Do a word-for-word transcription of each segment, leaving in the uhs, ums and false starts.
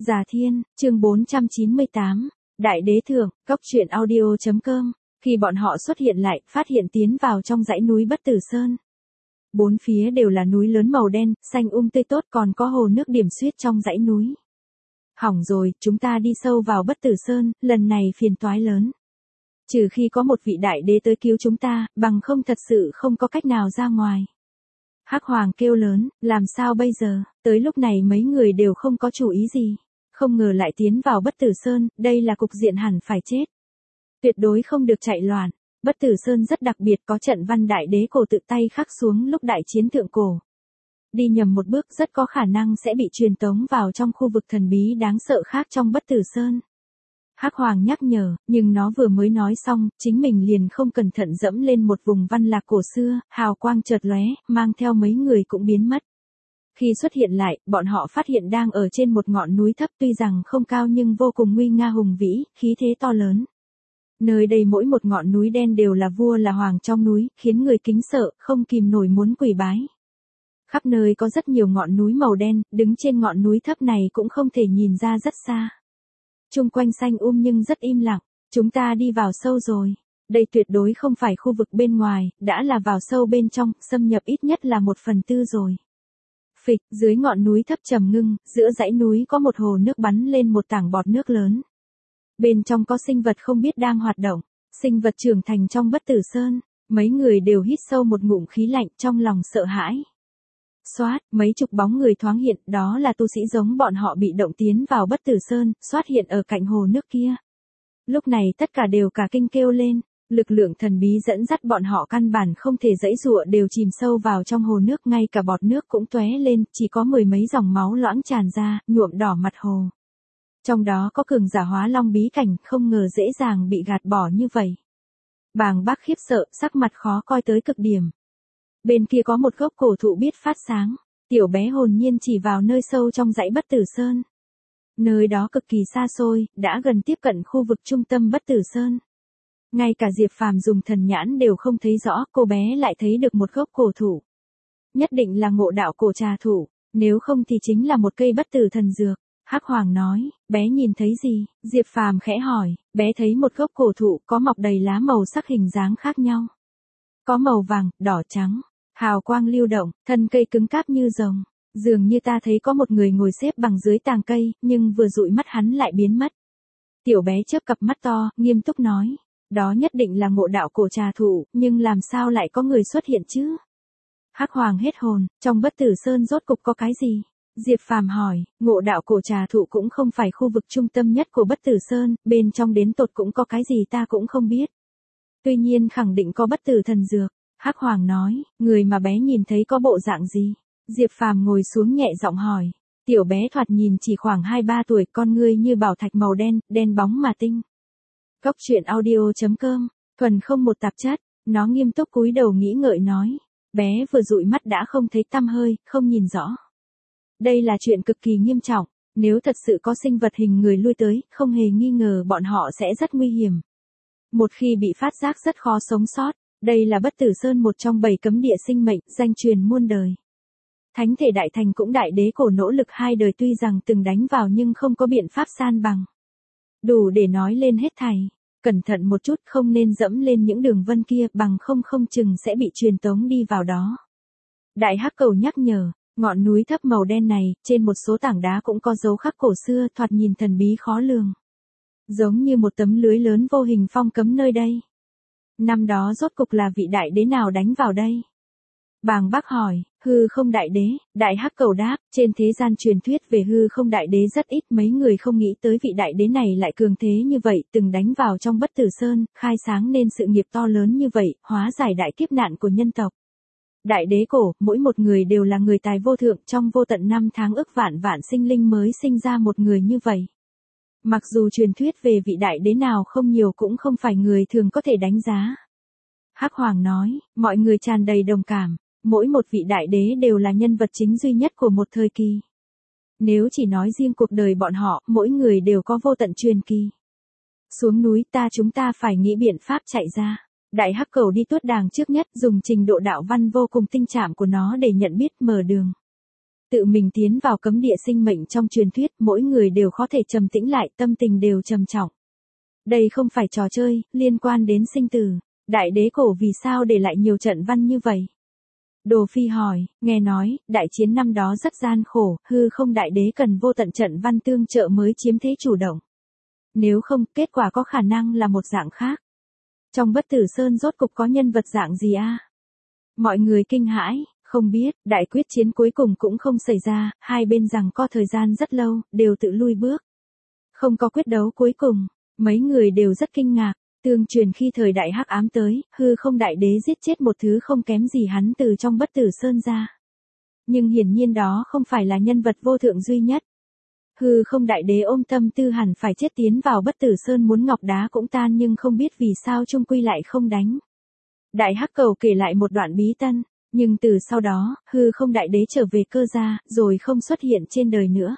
Già Thiên, chương bốn trăm chín mươi tám, Đại Đế Thượng, Cốc truyện audio.com. Khi bọn họ xuất hiện lại, phát hiện tiến vào trong dãy núi Bất Tử Sơn. Bốn phía đều là núi lớn màu đen, xanh um tươi tốt, còn có hồ nước điểm xuyết trong dãy núi. Hỏng rồi, chúng ta đi sâu vào Bất Tử Sơn, lần này phiền toái lớn. Trừ khi có một vị đại đế tới cứu chúng ta, bằng không thật sự không có cách nào ra ngoài. Hắc Hoàng kêu lớn, làm sao bây giờ? Tới lúc này mấy người đều không có chủ ý gì. Không ngờ lại tiến vào Bất Tử Sơn, đây là cục diện hẳn phải chết. Tuyệt đối không được chạy loạn. Bất Tử Sơn rất đặc biệt, có trận văn đại đế cổ tự tay khắc xuống lúc đại chiến thượng cổ. Đi nhầm một bước rất có khả năng sẽ bị truyền tống vào trong khu vực thần bí đáng sợ khác trong Bất Tử Sơn. Hắc Hoàng nhắc nhở, nhưng nó vừa mới nói xong, chính mình liền không cẩn thận dẫm lên một vùng văn lạc cổ xưa, hào quang chợt lóe, mang theo mấy người cũng biến mất. Khi xuất hiện lại, bọn họ phát hiện đang ở trên một ngọn núi thấp, tuy rằng không cao nhưng vô cùng nguy nga hùng vĩ, khí thế to lớn. Nơi đây mỗi một ngọn núi đen đều là vua là hoàng trong núi, khiến người kính sợ, không kìm nổi muốn quỳ bái. Khắp nơi có rất nhiều ngọn núi màu đen, đứng trên ngọn núi thấp này cũng không thể nhìn ra rất xa. Chung quanh xanh um nhưng rất im lặng, chúng ta đi vào sâu rồi. Đây tuyệt đối không phải khu vực bên ngoài, đã là vào sâu bên trong, xâm nhập ít nhất là một phần tư rồi. Phịch, dưới ngọn núi thấp trầm ngưng, giữa dãy núi có một hồ nước bắn lên một tảng bọt nước lớn. Bên trong có sinh vật không biết đang hoạt động, sinh vật trưởng thành trong Bất Tử Sơn, mấy người đều hít sâu một ngụm khí lạnh trong lòng sợ hãi. Xoát, mấy chục bóng người thoáng hiện, đó là tu sĩ giống bọn họ bị động tiến vào Bất Tử Sơn, xoát hiện ở cạnh hồ nước kia. Lúc này tất cả đều cả kinh kêu lên, lực lượng thần bí dẫn dắt bọn họ căn bản không thể giãy giụa, đều chìm sâu vào trong hồ nước, ngay cả bọt nước cũng tóe lên, chỉ có mười mấy dòng máu loãng tràn ra, nhuộm đỏ mặt hồ. Trong đó có cường giả hóa long bí cảnh, không ngờ dễ dàng bị gạt bỏ như vậy. Bàng Bác khiếp sợ, sắc mặt khó coi tới cực điểm. Bên kia có một gốc cổ thụ biết phát sáng, tiểu bé hồn nhiên chỉ vào nơi sâu trong dãy Bất Tử Sơn. Nơi đó cực kỳ xa xôi, đã gần tiếp cận khu vực trung tâm Bất Tử Sơn. Ngay cả Diệp Phàm dùng thần nhãn đều không thấy rõ, cô bé lại thấy được một gốc cổ thụ. Nhất định là ngộ đạo cổ trà thụ, nếu không thì chính là một cây bất tử thần dược. Hắc Hoàng nói, bé nhìn thấy gì? Diệp Phàm khẽ hỏi, bé thấy một gốc cổ thụ có mọc đầy lá màu sắc hình dáng khác nhau. Có màu vàng, đỏ trắng, hào quang lưu động, thân cây cứng cáp như rồng. Dường như ta thấy có một người ngồi xếp bằng dưới tàng cây, nhưng vừa dụi mắt hắn lại biến mất. Tiểu bé chớp cặp mắt to, nghiêm túc nói, đó nhất định là ngộ đạo cổ trà thụ, nhưng làm sao lại có người xuất hiện chứ? Hắc Hoàng hết hồn, trong Bất Tử Sơn rốt cục có cái gì? Diệp Phàm hỏi, ngộ đạo cổ trà thụ cũng không phải khu vực trung tâm nhất của Bất Tử Sơn, bên trong đến tột cũng có cái gì ta cũng không biết. Tuy nhiên khẳng định có bất tử thần dược. Hắc Hoàng nói, người mà bé nhìn thấy có bộ dạng gì? Diệp Phàm ngồi xuống nhẹ giọng hỏi. Tiểu bé thoạt nhìn chỉ khoảng hai ba tuổi, con ngươi như bảo thạch màu đen, đen bóng mà tinh. Cốc truyện audio.com, thuần không một tạp chất, nó nghiêm túc cúi đầu nghĩ ngợi nói. Bé vừa dụi mắt đã không thấy tăm hơi, không nhìn rõ. Đây là chuyện cực kỳ nghiêm trọng, nếu thật sự có sinh vật hình người lui tới, không hề nghi ngờ bọn họ sẽ rất nguy hiểm. Một khi bị phát giác rất khó sống sót, đây là Bất Tử Sơn một trong bảy cấm địa sinh mệnh, danh truyền muôn đời. Thánh thể đại thành cũng đại đế cổ nỗ lực hai đời tuy rằng từng đánh vào nhưng không có biện pháp san bằng. Đủ để nói lên hết thảy, cẩn thận một chút không nên dẫm lên những đường vân kia, bằng không không chừng sẽ bị truyền tống đi vào đó. Đại Hắc Cầu nhắc nhở. Ngọn núi thấp màu đen này, trên một số tảng đá cũng có dấu khắc cổ xưa, thoạt nhìn thần bí khó lường. Giống như một tấm lưới lớn vô hình phong cấm nơi đây. Năm đó rốt cục là vị đại đế nào đánh vào đây? Bàng Bác hỏi, hư không đại đế, Đại Hắc Cầu đáp, trên thế gian truyền thuyết về hư không đại đế rất ít, mấy người không nghĩ tới vị đại đế này lại cường thế như vậy, từng đánh vào trong Bất Tử Sơn, khai sáng nên sự nghiệp to lớn như vậy, hóa giải đại kiếp nạn của nhân tộc. Đại đế cổ, mỗi một người đều là người tài vô thượng, trong vô tận năm tháng ức vạn vạn sinh linh mới sinh ra một người như vậy. Mặc dù truyền thuyết về vị đại đế nào không nhiều cũng không phải người thường có thể đánh giá. Hắc Hoàng nói, mọi người tràn đầy đồng cảm, mỗi một vị đại đế đều là nhân vật chính duy nhất của một thời kỳ. Nếu chỉ nói riêng cuộc đời bọn họ, mỗi người đều có vô tận truyền kỳ. Xuống núi ta chúng ta phải nghĩ biện pháp chạy ra. Đại Hắc Cầu đi tuốt đàng trước nhất, dùng trình độ đạo văn vô cùng tinh chạm của nó để nhận biết mở đường. Tự mình tiến vào cấm địa sinh mệnh trong truyền thuyết, mỗi người đều có thể trầm tĩnh lại, tâm tình đều trầm trọng. Đây không phải trò chơi, liên quan đến sinh tử. Đại đế cổ vì sao để lại nhiều trận văn như vậy? Đồ Phi hỏi, nghe nói, đại chiến năm đó rất gian khổ, hư không đại đế cần vô tận trận văn tương trợ mới chiếm thế chủ động. Nếu không, kết quả có khả năng là một dạng khác. Trong Bất Tử Sơn rốt cục có nhân vật dạng gì a? Mọi người kinh hãi, không biết, đại quyết chiến cuối cùng cũng không xảy ra, hai bên rằng có thời gian rất lâu, đều tự lui bước. Không có quyết đấu cuối cùng, mấy người đều rất kinh ngạc. Tương truyền khi thời đại hắc ám tới, hư không đại đế giết chết một thứ không kém gì hắn từ trong Bất Tử Sơn ra. Nhưng hiển nhiên đó không phải là nhân vật vô thượng duy nhất. Hư không đại đế ôm tâm tư hẳn phải chết tiến vào Bất Tử Sơn muốn ngọc đá cũng tan nhưng không biết vì sao chung quy lại không đánh. Đại hắc cầu kể lại một đoạn bí tân, nhưng từ sau đó, hư không đại đế trở về cơ gia, rồi không xuất hiện trên đời nữa.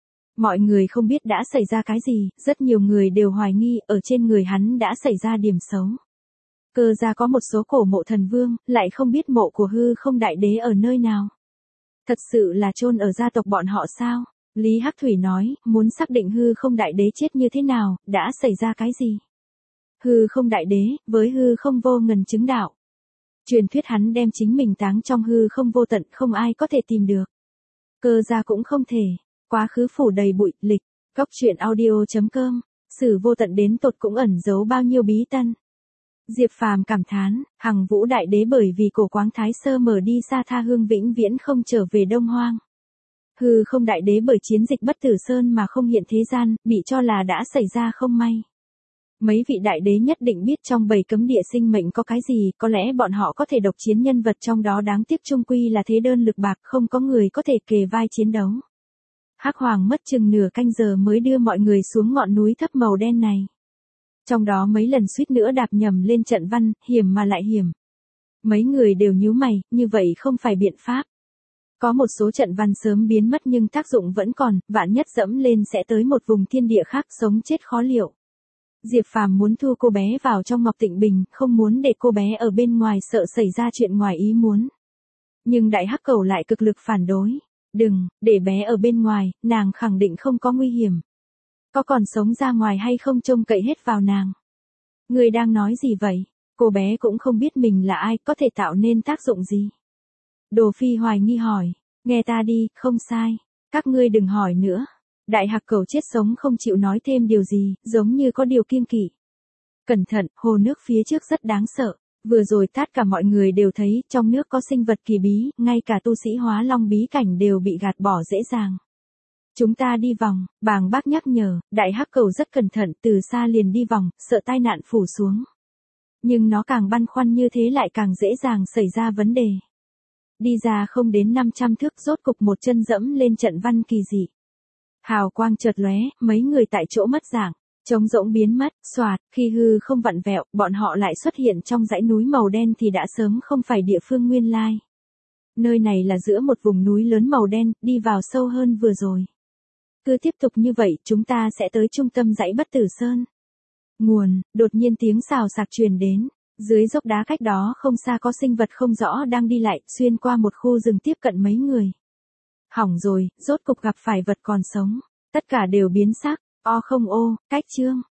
Mọi người không biết đã xảy ra cái gì, rất nhiều người đều hoài nghi ở trên người hắn đã xảy ra điểm xấu. Cơ gia có một số cổ mộ thần vương, lại không biết mộ của hư không đại đế ở nơi nào. Thật sự là chôn ở gia tộc bọn họ sao? Lý Hắc Thủy nói, muốn xác định hư không đại đế chết như thế nào, đã xảy ra cái gì? Hư không đại đế, với hư không vô ngần chứng đạo. Truyền thuyết hắn đem chính mình táng trong hư không vô tận, không ai có thể tìm được. Cơ gia cũng không thể. Quá khứ phủ đầy bụi, lịch, góc truyện audio chấm com, sử vô tận đến tột cũng ẩn giấu bao nhiêu bí tân. Diệp Phàm cảm thán, Hằng Vũ đại đế bởi vì cổ quáng thái sơ mở đi xa tha hương vĩnh viễn không trở về Đông Hoang. Hư không đại đế bởi chiến dịch Bất Tử Sơn mà không hiện thế gian, bị cho là đã xảy ra không may. Mấy vị đại đế nhất định biết trong bầy cấm địa sinh mệnh có cái gì, có lẽ bọn họ có thể độc chiến nhân vật trong đó đáng tiếc chung quy là thế đơn lực bạc, không có người có thể kề vai chiến đấu. Hắc Hoàng mất chừng nửa canh giờ mới đưa mọi người xuống ngọn núi thấp màu đen này. Trong đó mấy lần suýt nữa đạp nhầm lên trận văn, hiểm mà lại hiểm. Mấy người đều nhíu mày, như vậy không phải biện pháp. Có một số trận văn sớm biến mất nhưng tác dụng vẫn còn, vạn nhất dẫm lên sẽ tới một vùng thiên địa khác sống chết khó liệu. Diệp Phàm muốn thu cô bé vào trong Ngọc Tịnh Bình, không muốn để cô bé ở bên ngoài sợ xảy ra chuyện ngoài ý muốn. Nhưng đại hắc cầu lại cực lực phản đối. Đừng, để bé ở bên ngoài, nàng khẳng định không có nguy hiểm. Có còn sống ra ngoài hay không trông cậy hết vào nàng. Người đang nói gì vậy? Cô bé cũng không biết mình là ai, có thể tạo nên tác dụng gì. Đồ Phi hoài nghi hỏi, nghe ta đi, không sai. Các ngươi đừng hỏi nữa. Đại hạc cầu chết sống không chịu nói thêm điều gì, giống như có điều kiêng kỵ. Cẩn thận, hồ nước phía trước rất đáng sợ. Vừa rồi tất cả mọi người đều thấy, trong nước có sinh vật kỳ bí, ngay cả tu sĩ hóa long bí cảnh đều bị gạt bỏ dễ dàng. Chúng ta đi vòng, Bàng Bác nhắc nhở, đại hắc cầu rất cẩn thận, từ xa liền đi vòng, sợ tai nạn phủ xuống. Nhưng nó càng băn khoăn như thế lại càng dễ dàng xảy ra vấn đề. Đi ra không đến năm trăm thước rốt cục một chân dẫm lên trận văn kỳ dị. Hào quang chợt lóe, mấy người tại chỗ mất dạng. Trống rỗng biến mất, xoạt, khi hư không vặn vẹo, bọn họ lại xuất hiện trong dãy núi màu đen thì đã sớm không phải địa phương nguyên lai. Nơi này là giữa một vùng núi lớn màu đen, đi vào sâu hơn vừa rồi. Cứ tiếp tục như vậy, chúng ta sẽ tới trung tâm dãy Bất Tử Sơn. Nguồn, đột nhiên tiếng xào xạc truyền đến. Dưới dốc đá cách đó không xa có sinh vật không rõ đang đi lại, xuyên qua một khu rừng tiếp cận mấy người. Hỏng rồi, rốt cục gặp phải vật còn sống. Tất cả đều biến sắc. O không ô, cách chương.